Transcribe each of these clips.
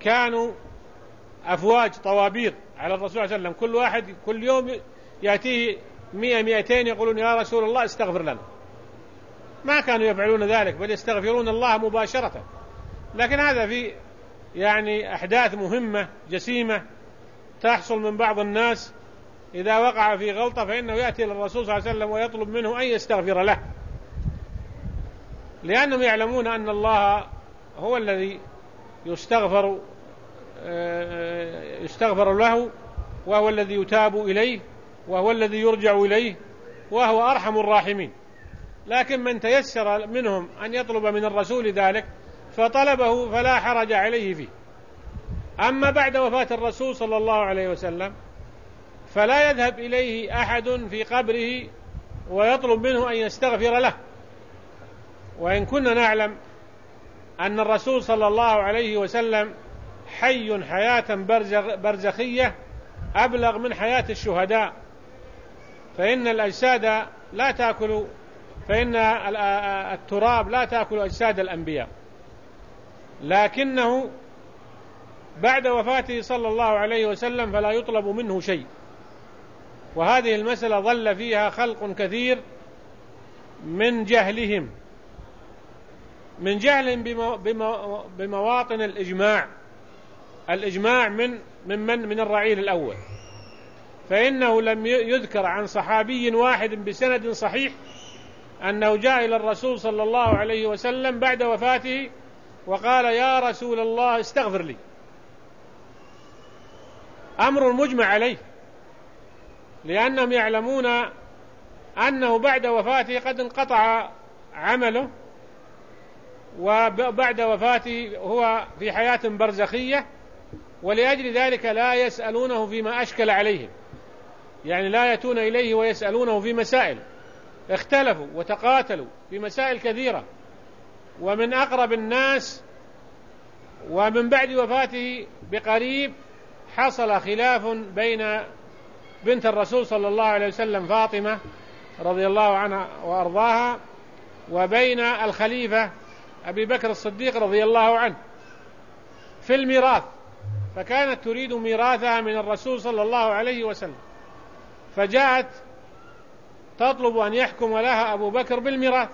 كانوا أفواج طوابير على الرسول صلى الله عليه وسلم، كل واحد كل يوم يأتيه 100-200 يقولون يا رسول الله استغفر لنا. ما كانوا يفعلون ذلك، بل يستغفرون الله مباشرة. لكن هذا في يعني أحداث مهمة جسيمة تحصل من بعض الناس، إذا وقع في غلطة فإنه يأتي للرسول صلى الله عليه وسلم ويطلب منه أن يستغفر له، لأنهم يعلمون أن الله هو الذي يستغفر له، وهو الذي يتاب إليه، وهو الذي يرجع إليه، وهو أرحم الراحمين. لكن من تيسر منهم أن يطلب من الرسول ذلك فطلبه فلا حرج عليه فيه. أما بعد وفاة الرسول صلى الله عليه وسلم فلا يذهب إليه أحد في قبره ويطلب منه أن يستغفر له، وإن كنا نعلم أن الرسول صلى الله عليه وسلم حي حياة برزخية أبلغ من حياة الشهداء، فإن الأجساد لا تأكل، فإن التراب لا تأكل أجساد الأنبياء، لكنه بعد وفاته صلى الله عليه وسلم فلا يطلب منه شيء. وهذه المسألة ضل فيها خلق كثير من جهلهم بمواطن الإجماع من الرعيل الأول، فإنه لم يذكر عن صحابي واحد بسند صحيح أنه جاء إلى الرسول صلى الله عليه وسلم بعد وفاته وقال يا رسول الله استغفر لي. أمر مجمع عليه، لأنهم يعلمون أنه بعد وفاته قد انقطع عمله، وبعد وفاته هو في حياة برزخية، ولأجل ذلك لا يسألونه فيما أشكل عليهم، يعني لا يأتون إليه ويسألونه في مسائل، اختلفوا وتقاتلوا في مسائل كثيرة. ومن أقرب الناس ومن بعد وفاته بقريب حصل خلاف بين بنت الرسول صلى الله عليه وسلم فاطمة رضي الله عنها وأرضاها وبين الخليفة أبي بكر الصديق رضي الله عنه في الميراث، فكانت تريد ميراثها من الرسول صلى الله عليه وسلم، فجاءت تطلب أن يحكم لها أبو بكر بالميراث،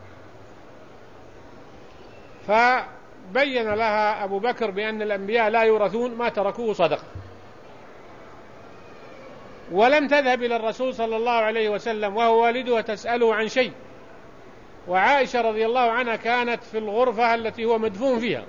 فبين لها أبو بكر بأن الأنبياء لا يورثون، ما تركوه صدقة. ولم تذهب إلى الرسول صلى الله عليه وسلم وهو والدها تسأله عن شيء، وعائشة رضي الله عنها كانت في الغرفة التي هو مدفون فيها،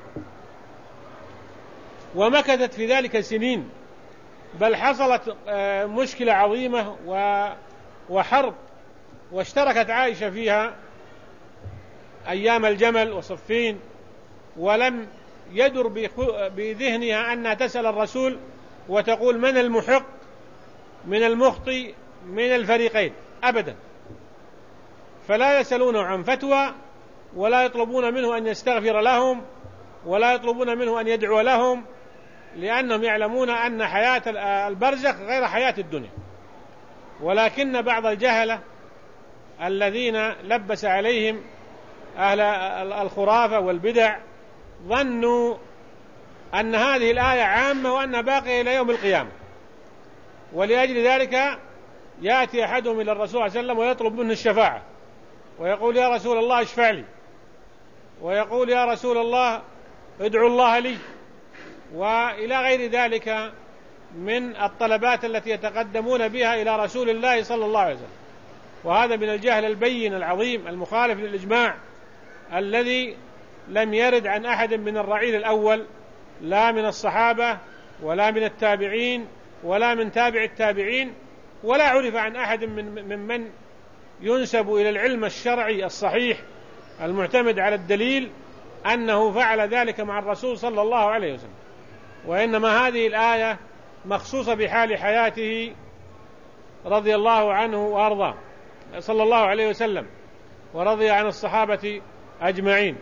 ومكثت في ذلك سنين، بل حصلت مشكلة عظيمة وحرب، واشتركت عائشة فيها أيام الجمل وصفين، ولم يدر بذهنها أنها تسأل الرسول وتقول من المحق من المخطئ من الفريقين أبدا. فلا يسألونه عن فتوى، ولا يطلبون منه أن يستغفر لهم، ولا يطلبون منه أن يدعو لهم، لأنهم يعلمون أن حياة البرزخ غير حياة الدنيا. ولكن بعض الجهلة الذين لبس عليهم أهل الخرافة والبدع ظنوا أن هذه الآية عامة وأنها باقية إلى يوم القيامة، ولأجل ذلك يأتي أحدهم إلى الرسول صلى الله عليه وسلم ويطلب منه الشفاعة، ويقول يا رسول الله اشفع لي، ويقول يا رسول الله ادعو الله لي، وإلى غير ذلك من الطلبات التي يتقدمون بها إلى رسول الله صلى الله عليه وسلم. وهذا من الجهل البين العظيم المخالف للإجماع الذي لم يرد عن أحد من الرعيل الأول، لا من الصحابة ولا من التابعين ولا من تابع التابعين، ولا عرف عن أحد من ينسب إلى العلم الشرعي الصحيح المعتمد على الدليل أنه فعل ذلك مع الرسول صلى الله عليه وسلم. وإنما هذه الآية مخصوصة بحال حياته رضي الله عنه وأرضاه صلى الله عليه وسلم، ورضي عن الصحابة أجمعين.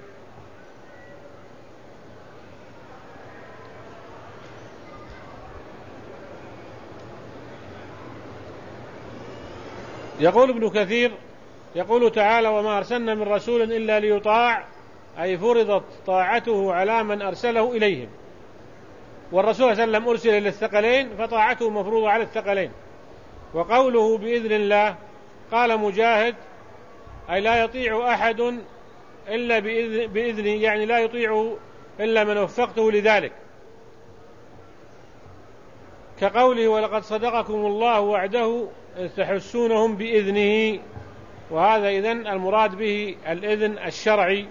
يقول ابن كثير يقول تعالى وما أرسلنا من رسول إلا ليطاع، أي فرضت طاعته على من أرسله إليهم. والرسول صلى الله عليه وسلم أرسل إلى الثقلين فطاعته مفروضة على الثقلين. وقوله بإذن الله قال مجاهد أي لا يطيع أحد إلا بإذنه، يعني لا يطيع إلا من وفقته لذلك، كقوله ولقد صدقكم الله وعده إذ تحسونهم بإذنه. وهذا إذن المراد به الإذن الشرعي،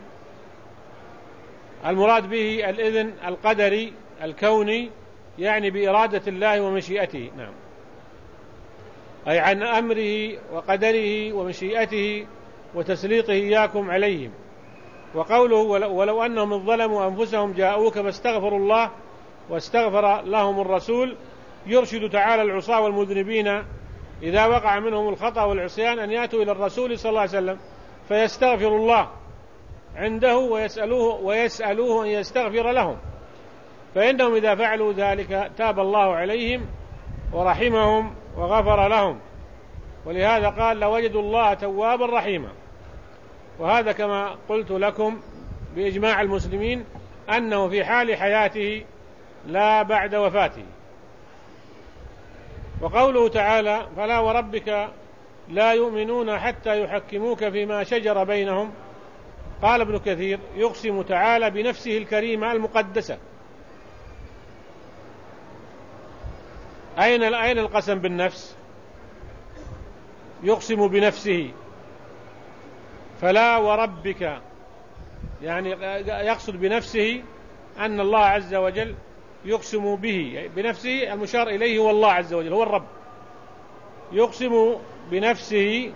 المراد به الإذن القدري الكوني، يعني بإرادة الله ومشيئته. نعم، أي عن أمره وقدره ومشيئته وتسليطه إياكم عليهم. وقوله ولو أنهم ظلموا أنفسهم جاءوك فاستغفروا الله واستغفر لهم الرسول، يرشد تعالى العصاة والمذنبين إذا وقع منهم الخطأ والعصيان أن يأتوا إلى الرسول صلى الله عليه وسلم فيستغفروا الله عنده ويسألوه أن يستغفر لهم، فإنهم إذا فعلوا ذلك تاب الله عليهم ورحمهم وغفر لهم. ولهذا قال لوجدوا الله توابا رحيما. وهذا كما قلت لكم بإجماع المسلمين أنه في حال حياته لا بعد وفاته. وقوله تعالى فلا وربك لا يؤمنون حتى يحكموك فيما شجر بينهم، قال ابن كثير يقسم تعالى بنفسه الكريمة المقدسة. أين القسم بالنفس؟ يقسم بنفسه، فلا وربك، يعني يقصد بنفسه أن الله عز وجل يقسم به بنفسه، المشار إليه هو الله عز وجل، هو الرب، يقسم بنفسه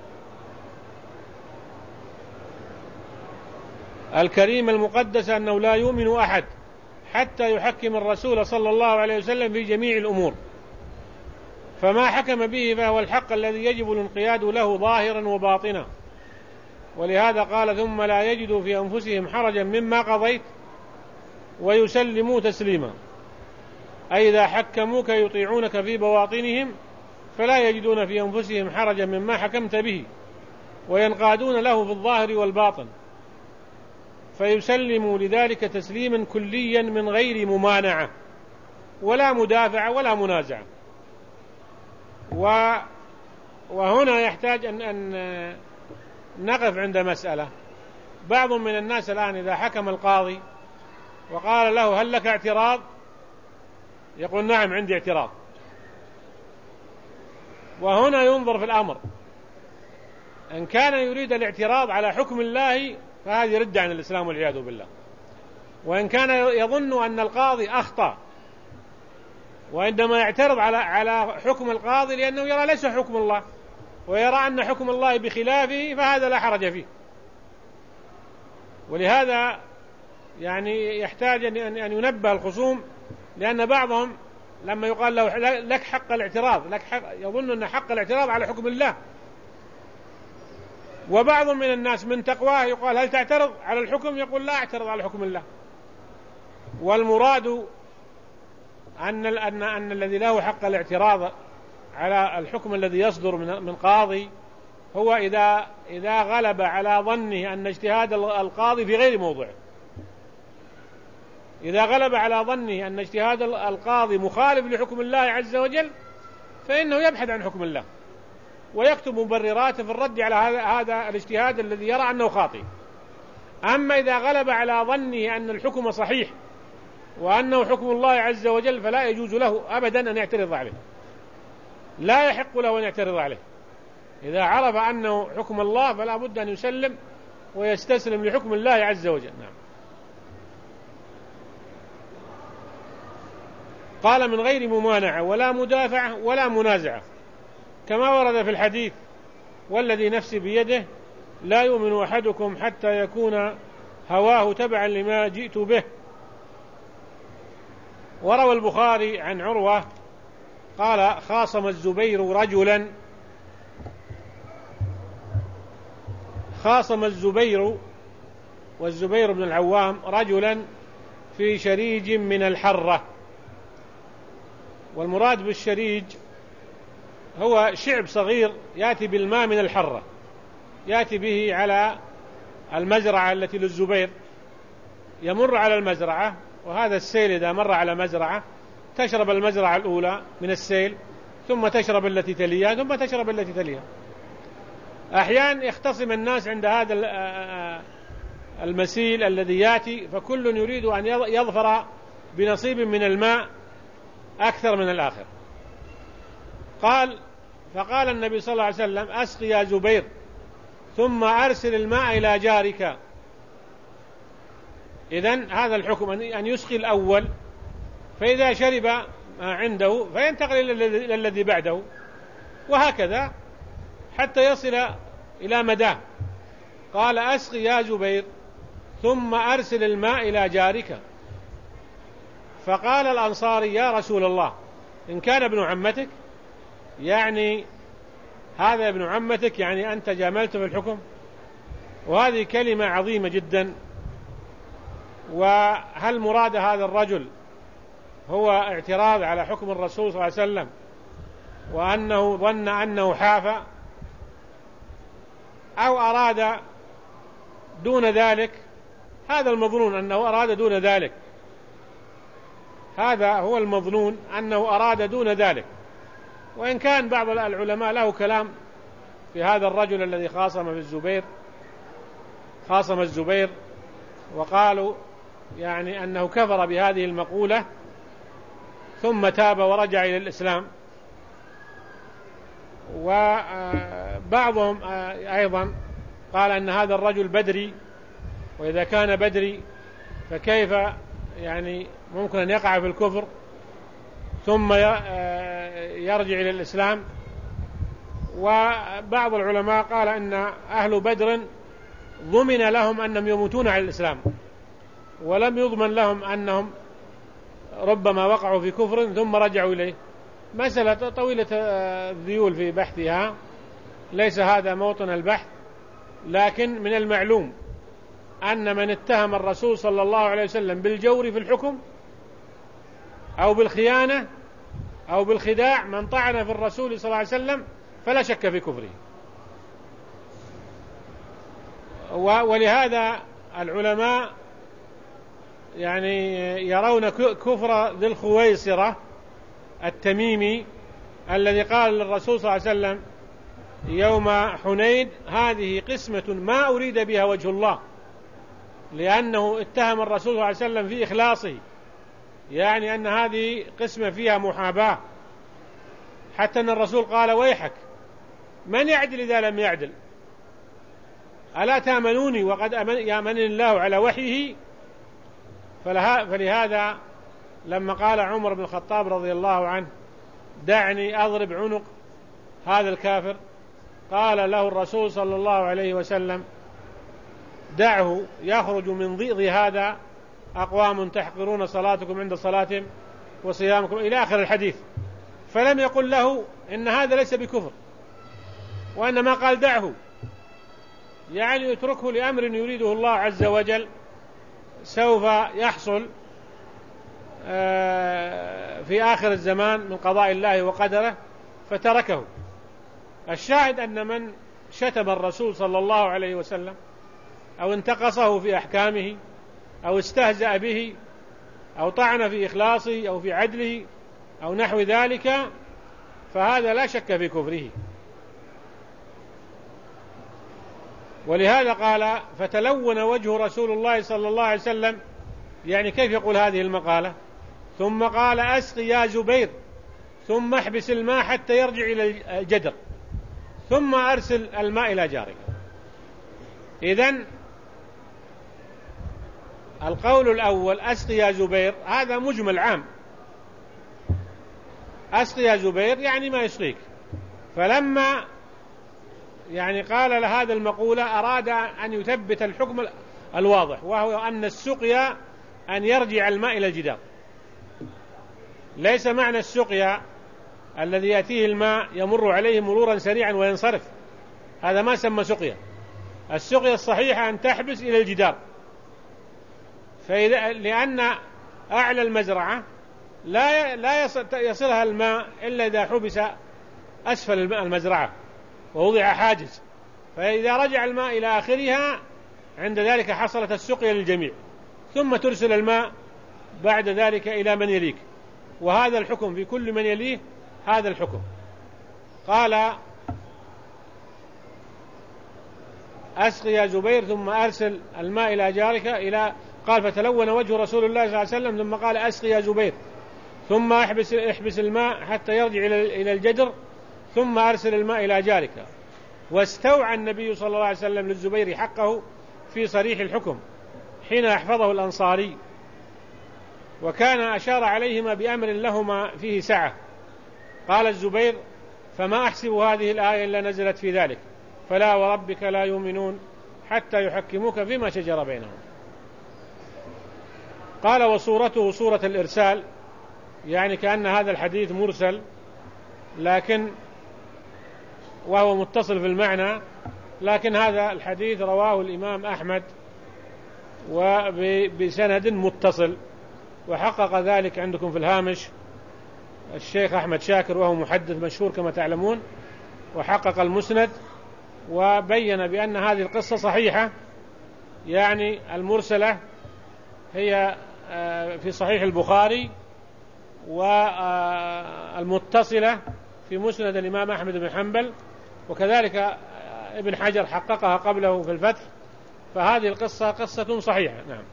الكريم المقدس أنه لا يؤمن أحد حتى يحكم الرسول صلى الله عليه وسلم في جميع الأمور، فما حكم به فهو الحق الذي يجب الانقياد له ظاهرا وباطنا. ولهذا قال ثم لا يجدوا في أنفسهم حرجا مما قضيت ويسلموا تسليما، أي إذا حكموك يطيعونك في بواطنهم فلا يجدون في أنفسهم حرجا مما حكمت به وينقادون له في الظاهر والباطن، فيسلموا لذلك تسليما كليا من غير ممانعة ولا مدافع ولا منازعة. وهنا يحتاج أن نقف عند مسألة. بعض من الناس الآن إذا حكم القاضي وقال له هل لك اعتراض؟ يقول نعم عندي اعتراض. وهنا ينظر في الأمر، إن كان يريد الاعتراض على حكم الله فهذه رد عن الإسلام والعياذ بالله، وإن كان يظن أن القاضي أخطأ وعندما يعترض على حكم القاضي لأنه يرى ليس حكم الله ويرى أن حكم الله بخلافه فهذا لا حرج فيه. ولهذا يعني يحتاج أن ينبه الخصوم، لأن بعضهم لما يقال له لك حق الاعتراض يظن أن حق الاعتراض على حكم الله. وبعض من الناس من تقواه يقال هل تعترض على الحكم؟ يقول لا أعترض على حكم الله. والمراد أن الذي له حق الاعتراض على الحكم الذي يصدر من قاضي هو إذا غلب على ظنه أن اجتهاد القاضي في غير موضعه. إذا غلب على ظنه أن اجتهاد القاضي مخالف لحكم الله عز وجل فإنه يبحث عن حكم الله ويكتب مبررات في الرد على هذا الاجتهاد الذي يرى أنه خاطئ. أما إذا غلب على ظنه أن الحكم صحيح وأنه حكم الله عز وجل فلا يجوز له أبدا أن يعترض عليه، لا يحق له أن يعترض عليه. إذا عرف أنه حكم الله فلا بد أن يسلم ويستسلم لحكم الله عز وجل. نعم. قال من غير ممانعة ولا مدافعة ولا منازعة، كما ورد في الحديث والذي نفسي بيده لا يؤمن أحدكم حتى يكون هواه تبعا لما جئت به. وروى البخاري عن عروة قال خاصم الزبير والزبير بن العوام رجلا في شريج من الحرة. والمراد بالشريج هو شعب صغير يأتي بالماء من الحرة، يأتي به على المزرعة التي للزبير، يمر على المزرعة وهذا السيل إذا مر على مزرعة تشرب المزرعة الأولى من السيل، ثم تشرب التي تليها، ثم تشرب التي تليها. أحيانا يختصم الناس عند هذا المسيل الذي يأتي، فكل يريد أن يظفر بنصيب من الماء أكثر من الآخر. فقال النبي صلى الله عليه وسلم: أسق يا زبير ثم أرسل الماء إلى جارك. إذن هذا الحكم أن يسقي الأول، فإذا شرب ما عنده فينتقل إلى الذي بعده، وهكذا حتى يصل إلى مداه. قال: أسق يا زبير ثم أرسل الماء إلى جارك. فقال الأنصاري: يا رسول الله، إن كان ابن عمتك، يعني هذا ابن عمتك، يعني أنت جاملت في الحكم. وهذه كلمة عظيمة جدا. وهل مراد هذا الرجل هو اعتراض على حكم الرسول صلى الله عليه وسلم وأنه ظن أنه حاف، أو أراد دون ذلك؟ هذا المظنون أنه أراد دون ذلك، هذا هو المظنون أنه أراد دون ذلك. وإن كان بعض العلماء له كلام في هذا الرجل الذي خاصم الزبير، وقالوا يعني أنه كفر بهذه المقولة ثم تاب ورجع إلى الإسلام. وبعضهم أيضا قال أن هذا الرجل بدري، وإذا كان بدري فكيف يعني ممكن أن يقع في الكفر ثم يرجع إلى الإسلام. وبعض العلماء قال أن أهل بدر ضمن لهم أنهم يموتون على الإسلام، ولم يضمن لهم أنهم ربما وقعوا في كفر ثم رجعوا إليه. مسألة طويلة الذيول في بحثها، ليس هذا موطن البحث، لكن من المعلوم أن من اتهم الرسول صلى الله عليه وسلم بالجور في الحكم أو بالخيانة أو بالخداع، من طعن في الرسول صلى الله عليه وسلم فلا شك في كفره. ولهذا العلماء يعني يرون كفر ذي الخويصرة التميمي الذي قال للرسول صلى الله عليه وسلم يوم حنين: هذه قسمة ما أريد بها وجه الله، لأنه اتهم الرسول صلى الله عليه وسلم في إخلاصه، يعني أن هذه قسمة فيها محاباة، حتى أن الرسول قال: ويحك، من يعدل إذا لم يعدل؟ ألا تامنوني وقد يامنني الله على وحيه؟ فلهذا لما قال عمر بن الخطاب رضي الله عنه: دعني أضرب عنق هذا الكافر، قال له الرسول صلى الله عليه وسلم: دعه يخرج من ضيض هذا أقوام تحقرون صلاتكم عند صلاتهم وصيامكم إلى آخر الحديث. فلم يقل له إن هذا ليس بكفر، وإنما قال: دعه، يعني يتركه لأمر يريده الله عز وجل سوف يحصل في آخر الزمان من قضاء الله وقدره، فتركه. الشاهد أن من شتم الرسول صلى الله عليه وسلم أو انتقصه في أحكامه أو استهزأ به أو طعن في إخلاصه أو في عدله أو نحو ذلك، فهذا لا شك في كفره. ولهذا قال: فتلون وجه رسول الله صلى الله عليه وسلم، يعني كيف يقول هذه المقالة؟ ثم قال: أسقي يا زبير ثم احبس الماء حتى يرجع إلى الجدر ثم أرسل الماء إلى جارك. إذن القول الأول أسقي يا زبير هذا مجمل عام، أسقي يا زبير يعني ما يسقيك. فلما يعني قال لهذا المقولة أراد أن يثبت الحكم الواضح، وهو أن السقيا أن يرجع الماء إلى الجدار. ليس معنى السقيا الذي يأتيه الماء يمر عليه مرورا سريعا وينصرف، هذا ما سمى سقيا. السقيا الصحيحة أن تحبس إلى الجدار، لأن أعلى المزرعة لا يصلها الماء إلا إذا حبس أسفل المزرعة ووضع حاجز، فإذا رجع الماء إلى آخرها عند ذلك حصلت السقيا للجميع، ثم ترسل الماء بعد ذلك إلى من يليك، وهذا الحكم في كل من يليه هذا الحكم. قال أسق يا زبير ثم أرسل الماء إلى جارك قال فتلون وجه رسول الله صلى الله عليه وسلم ثم قال أسق يا زبير ثم احبس الماء حتى يرجع إلى الجدر ثم أرسل الماء إلى جارك. واستوعى النبي صلى الله عليه وسلم للزبير حقه في صريح الحكم حين أحفظه الأنصاري، وكان أشار عليهما بأمر لهما فيه سعة. قال الزبير فما أحسب هذه الآية إلا نزلت في ذلك، فلا وربك لا يؤمنون حتى يحكموك فيما شجر بينهم. قال وصورته صورة الإرسال، يعني كأن هذا الحديث مرسل لكن وهو متصل في المعنى، لكن هذا الحديث رواه الإمام أحمد وبسند متصل، وحقق ذلك عندكم في الهامش الشيخ أحمد شاكر وهو محدث مشهور كما تعلمون، وحقق المسند وبين بأن هذه القصة صحيحة، يعني المرسلة هي في صحيح البخاري، والمتصلة في مسند الإمام أحمد بن حنبل، وكذلك ابن حجر حققها قبله في الفتح، فهذه القصة قصة صحيحة. نعم.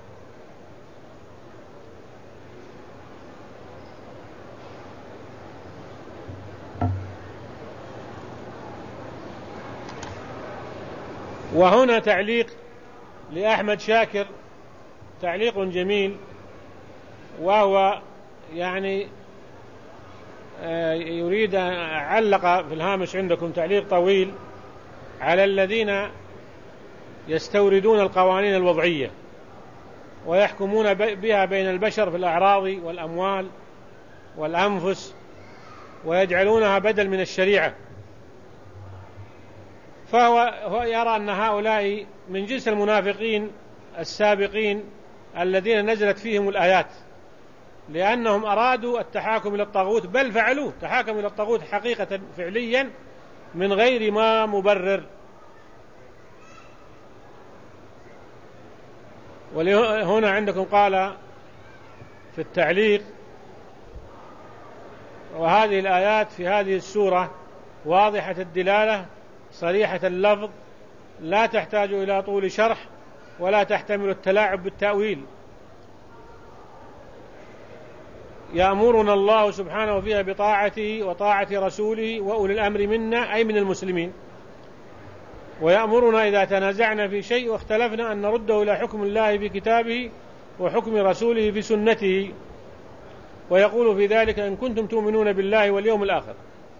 وهنا تعليق لأحمد شاكر، تعليق جميل، وهو يعني يريد أن علق في الهامش عندكم تعليق طويل على الذين يستوردون القوانين الوضعية ويحكمون بها بين البشر في الأعراض والأموال والأنفس ويجعلونها بدل من الشريعة. فهو يرى أن هؤلاء من جنس المنافقين السابقين الذين نزلت فيهم الآيات، لأنهم أرادوا التحاكم إلى الطاغوت، بل فعلوه، تحاكموا إلى الطاغوت حقيقة فعليا من غير ما مبرر. ولهنا عندكم قال في التعليق وهذه الآيات في هذه السورة واضحة الدلالة صريحة اللفظ، لا تحتاج إلى طول شرح ولا تحتمل التلاعب بالتأويل. يأمرنا الله سبحانه فيها بطاعته وطاعة رسوله وأولي الأمر منا، أي من المسلمين، ويأمرنا إذا تنازعنا في شيء واختلفنا أن نرده إلى حكم الله في كتابه وحكم رسوله في سنته، ويقول في ذلك إن كنتم تؤمنون بالله واليوم الآخر.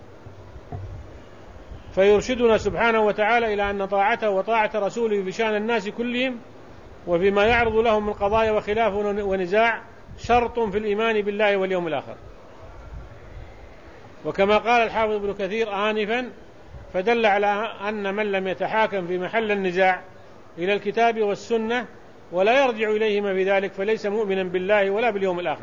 فيرشدنا سبحانه وتعالى إلى أن طاعته وطاعة رسوله في شأن الناس كلهم وفيما يعرض لهم من قضايا وخلاف ونزاع شرط في الإيمان بالله واليوم الآخر. وكما قال الحافظ ابن كثير آنفا فدل على أن من لم يتحاكم في محل النزاع إلى الكتاب والسنة ولا يرجع إليهما في ذلك فليس مؤمنا بالله ولا باليوم الآخر.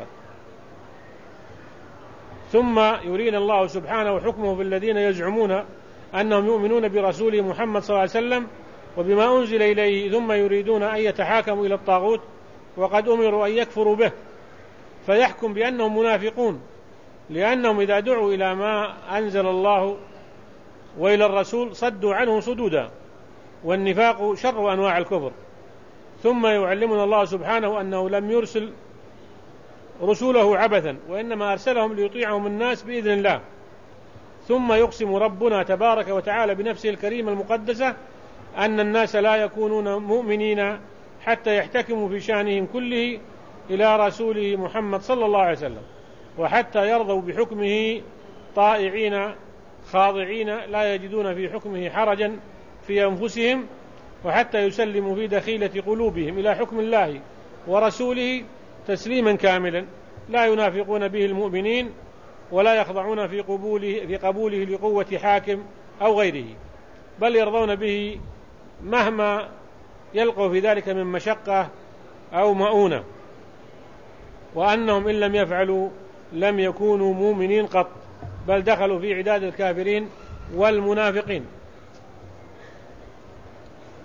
ثم يرينا الله سبحانه حكمه بالذين يزعمون أنهم يؤمنون برسوله محمد صلى الله عليه وسلم وبما أنزل إليه ثم يريدون أن يتحاكموا إلى الطاغوت وقد أمروا أن يكفروا به، فيحكم بأنهم منافقون، لأنهم إذا دعوا إلى ما أنزل الله وإلى الرسول صدوا عنه صدودا، والنفاق شر أنواع الكفر. ثم يعلمنا الله سبحانه أنه لم يرسل رسوله عبثا، وإنما أرسلهم ليطيعهم الناس بإذن الله. ثم يقسم ربنا تبارك وتعالى بنفسه الكريمة المقدسة أن الناس لا يكونون مؤمنين حتى يحتكموا في شأنهم كله إلى رسوله محمد صلى الله عليه وسلم، وحتى يرضوا بحكمه طائعين خاضعين لا يجدون في حكمه حرجا في أنفسهم، وحتى يسلموا في دخيلة قلوبهم إلى حكم الله ورسوله تسليما كاملا لا ينافقون به المؤمنين ولا يخضعون في قبوله لقوة حاكم أو غيره، بل يرضون به مهما يلقوا في ذلك من مشقة أو مؤونة، وأنهم إن لم يفعلوا لم يكونوا مؤمنين قط، بل دخلوا في عداد الكافرين والمنافقين.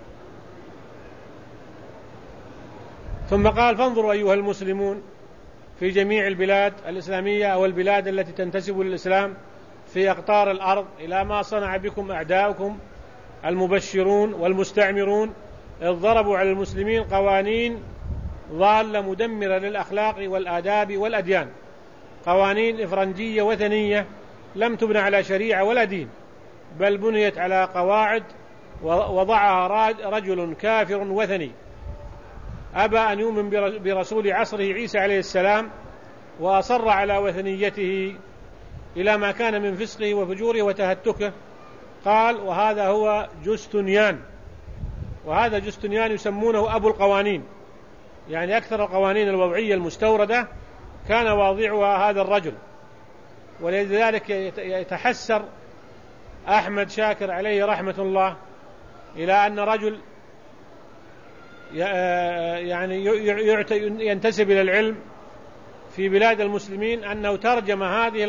ثم قال فانظروا أيها المسلمون في جميع البلاد الإسلامية أو البلاد التي تنتسب للإسلام في أقطار الأرض، إلى ما صنع بكم أعداؤكم المبشرون والمستعمرون، إذ ضربوا على المسلمين قوانين ضالة مدمرة للأخلاق والآداب والأديان، قوانين إفرنجية وثنية لم تبنى على شريعة ولا دين، بل بنيت على قواعد وضعها رجل كافر وثني أبى أن يؤمن برسول عصره عيسى عليه السلام، وأصر على وثنيته إلى ما كان من فسقه وفجوره وتهتكه. قال: وهذا هو جستنيان، وهذا جستنيان يسمونه أبو القوانين، يعني أكثر القوانين الوضعية المستوردة كان واضعها هذا الرجل. ولذلك يتحسر أحمد شاكر عليه رحمة الله إلى أن رجل يعني ينتسب إلى العلم في بلاد المسلمين أنه ترجم هذه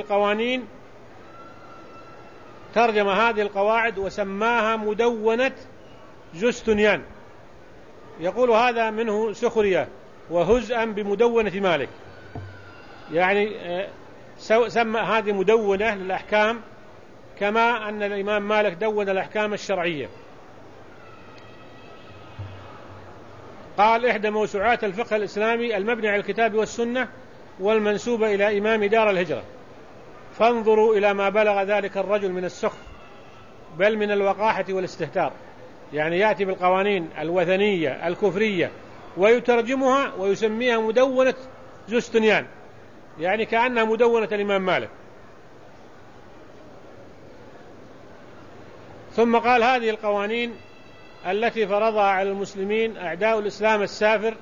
القواعد وسماها مدونة جستنيان، يقول هذا منه سخرية وهزءا بمدونة مالك، يعني سمى هذه مدونة للأحكام كما أن الإمام مالك دون الأحكام الشرعية. قال: إحدى موسوعات الفقه الإسلامي المبني على الكتاب والسنة والمنسوبة إلى إمام دار الهجرة. فانظروا إلى ما بلغ ذلك الرجل من السخف، بل من الوقاحة والاستهتار، يعني يأتي بالقوانين الوثنية الكفرية ويترجمها ويسميها مدونة جستنيان، يعني كأنها مدونة الإمام مالك. ثم قال: هذه القوانين التي فرضها على المسلمين أعداء الإسلام السافر،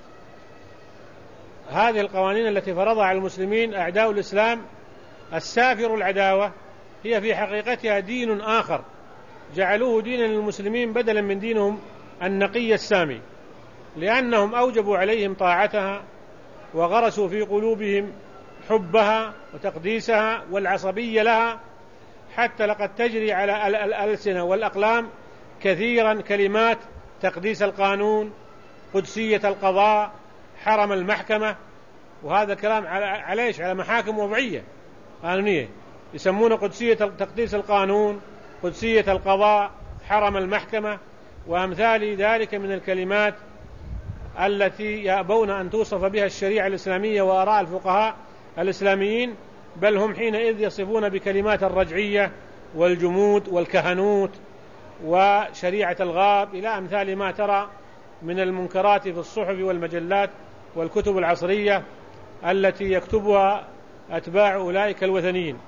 هذه القوانين التي فرضها على المسلمين أعداء الإسلام السافر العداوة هي في حقيقتها دين آخر جعلوه دينا للمسلمين بدلا من دينهم النقي السامي، لأنهم أوجبوا عليهم طاعتها وغرسوا في قلوبهم حبها وتقديسها والعصبية لها، حتى لقد تجري على الألسنة والأقلام كثيرا كلمات تقديس القانون، قدسية القضاء، حرم المحكمة. وهذا كلام على محاكم وضعية قانونية يسمونه قدسية تقديس القانون، قدسية القضاء، حرم المحكمة، وأمثال ذلك من الكلمات التي يأبون أن توصف بها الشريعة الإسلامية وآراء الفقهاء الإسلاميين، بل هم حينئذ يصفون بكلمات الرجعية والجمود والكهنوت وشريعة الغاب إلى أمثال ما ترى من المنكرات في الصحف والمجلات والكتب العصرية التي يكتبها أتباع أولئك الوثنيين.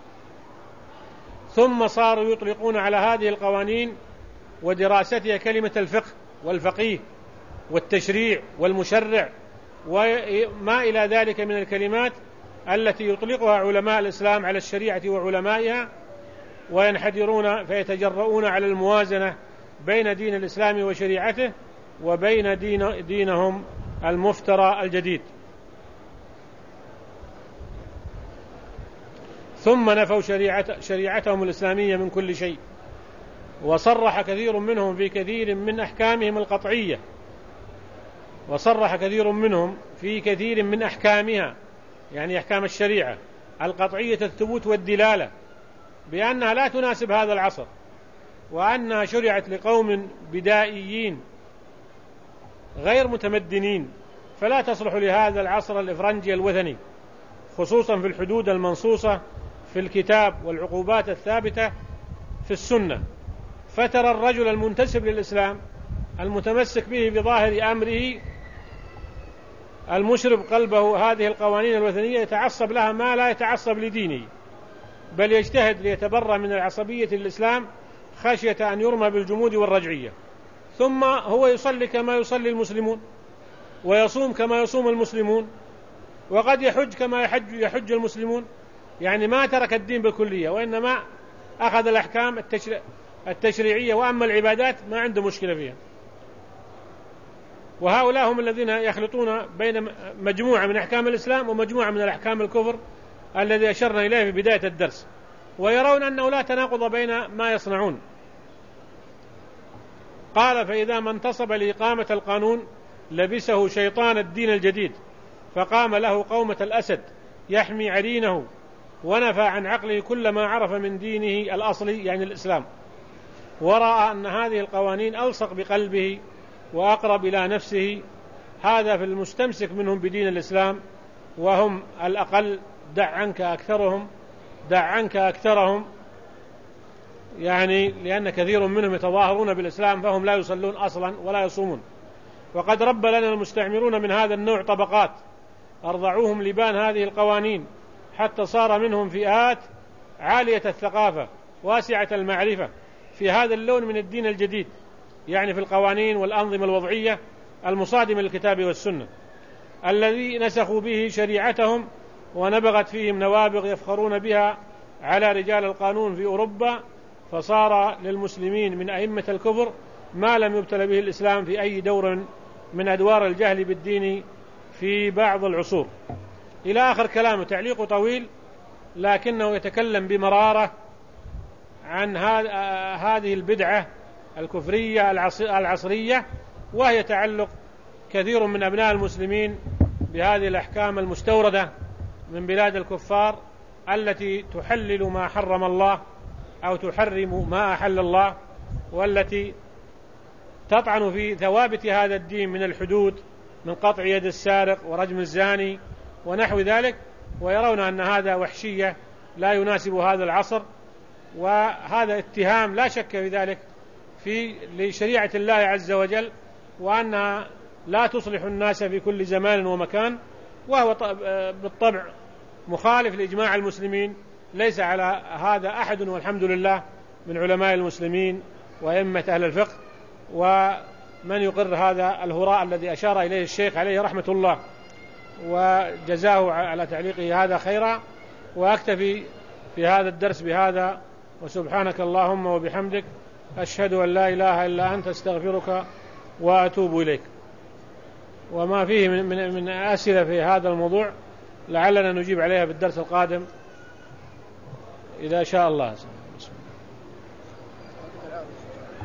ثم صاروا يطلقون على هذه القوانين ودراستها كلمة الفقه والفقيه والتشريع والمشرع وما إلى ذلك من الكلمات التي يطلقها علماء الإسلام على الشريعة وعلمائها، وينحدرون فيتجرؤون على الموازنة بين دين الإسلام وشريعته وبين دينهم المفترى الجديد. ثم نفوا شريعتهم الإسلامية من كل شيء، وصرح كثير منهم في كثير من أحكامهم القطعية، وصرح كثير منهم في كثير من أحكامها، يعني أحكام الشريعة القطعية الثبوت والدلالة، بأنها لا تناسب هذا العصر، وأنها شرعت لقوم بدائيين غير متمدنين، فلا تصلح لهذا العصر الإفرنجي الوثني، خصوصا في الحدود المنصوصة في الكتاب والعقوبات الثابتة في السنة. فترى الرجل المنتسب للإسلام المتمسك به بظاهر أمره المشرب قلبه هذه القوانين الوثنية يتعصب لها ما لا يتعصب لدينه، بل يجتهد ليتبرأ من العصبية للإسلام خشية أن يرمى بالجمود والرجعية. ثم هو يصلي كما يصلي المسلمون، ويصوم كما يصوم المسلمون، وقد يحج كما يحج المسلمون، يعني ما ترك الدين بالكلية، وإنما أخذ الأحكام التشريعية، وأما العبادات ما عنده مشكلة فيها. وهؤلاء هم الذين يخلطون بين مجموعة من أحكام الإسلام ومجموعة من الأحكام الكفر الذي أشرنا إليه في بداية الدرس، ويرون أنه لا تناقض بين ما يصنعون. قال: فإذا ما انتصب لإقامة القانون لبسه شيطان الدين الجديد فقام له قومة الأسد يحمي عرينه، ونفى عن عقله كل ما عرف من دينه الأصلي يعني الإسلام، ورأى أن هذه القوانين ألصق بقلبه وأقرب إلى نفسه. هذا في المستمسك منهم بدين الإسلام، وهم الأقل. دع عنك أكثرهم، يعني لأن كثير منهم يتظاهرون بالإسلام فهم لا يصلون أصلا ولا يصومون. وقد رب لنا المستعمرون من هذا النوع طبقات أرضعوهم لبان هذه القوانين، حتى صار منهم فئات عالية الثقافة واسعة المعرفة في هذا اللون من الدين الجديد، يعني في القوانين والأنظمة الوضعية المصادمة للكتاب والسنة، الذي نسخوا به شريعتهم ونبغت فيهم نوابغ يفخرون بها على رجال القانون في أوروبا. فصار للمسلمين من أئمة الكفر ما لم يبتل به الإسلام في أي دور من أدوار الجهل بالدين في بعض العصور. إلى آخر كلامه. تعليق طويل، لكنه يتكلم بمرارة عن هذه البدعة الكفرية العصرية، وهي تعلق كثير من أبناء المسلمين بهذه الأحكام المستوردة من بلاد الكفار، التي تحلل ما حرم الله أو تحرم ما أحل الله، والتي تطعن في ثوابت هذا الدين من الحدود، من قطع يد السارق ورجم الزاني ونحو ذلك، ويرون أن هذا وحشية لا يناسب هذا العصر. وهذا اتهام لا شك في ذلك لشريعة الله عز وجل، وأنها لا تصلح الناس في كل زمان ومكان، وهو بالطبع مخالف لإجماع المسلمين. ليس على هذا أحد والحمد لله من علماء المسلمين وأئمة أهل الفقه، ومن يقر هذا الهراء الذي أشار إليه الشيخ عليه رحمة الله، وجزاه على تعليقه هذا خيرا. وأكتفي في هذا الدرس بهذا، وسبحانك اللهم وبحمدك، أشهد أن لا إله إلا أنت، استغفرك وأتوب إليك. وما فيه من أسئلة في هذا الموضوع لعلنا نجيب عليها في الدرس القادم إذا شاء الله.